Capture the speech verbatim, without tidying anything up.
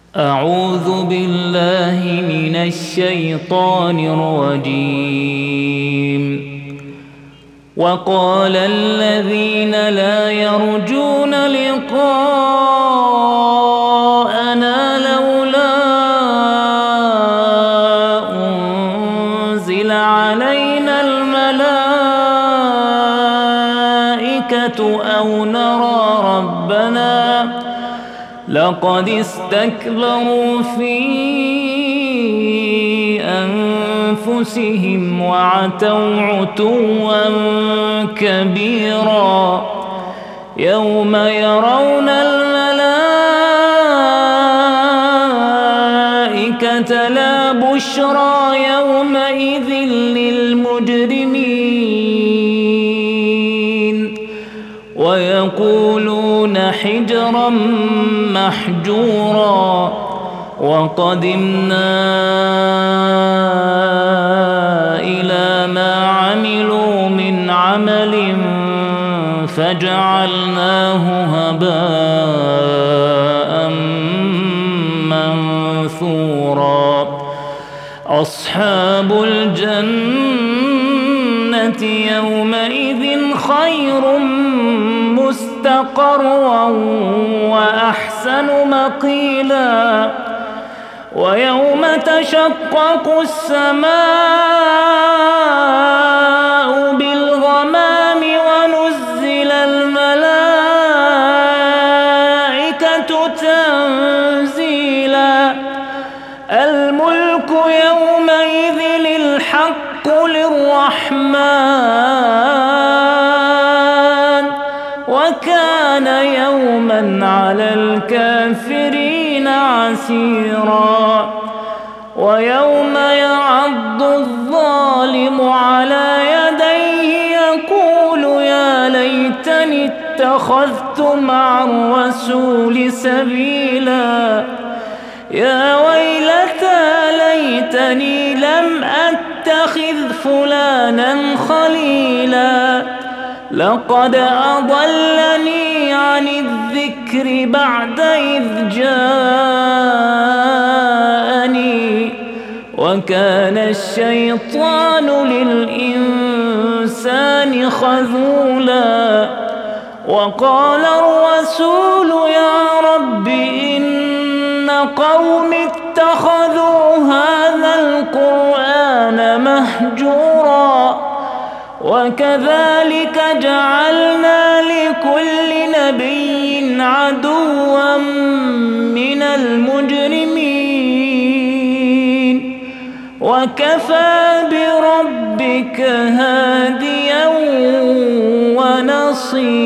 أعوذ بالله من الشيطان الرجيم. وقال الذين لا يرجون لقاءنا لولا أنزل علينا الملائكة أو نرى ربنا لقد استكبروا في أنفسهم وعتوا عتوا كبيرا. يوم يرون الملائكة لا بشرى يومئذ للمجرمين ويقولون حجرا محجورا. وقدمنا إلى ما عملوا من عمل فجعلناه هباء منثورا. أصحاب الجنة يومئذ خير مستقرا وأحسن مقيلا. ويوم تشقق السماء بالغمام ونزل الملائكة تنزيلا. الملك يومئذ الحق للرحمن وكان يوما على الكافرين عسيرا. ويوم يعض الظالم على يديه يقول يا ليتني اتخذت مع الرسول سبيلا. يا ويلتى ليتني لم أتخذ فلانا خليلا لقد أضلني عن الذكر بعد إذ جاءني وكان الشيطان للإنسان خذولا. وقال الرسول يا رب إن قوم اتخذوا هذا القرآن مهجورا. وكذلك جعلنا لكل نبي عدوا من المجرمين وكفى بربك هاديا ونصيرا.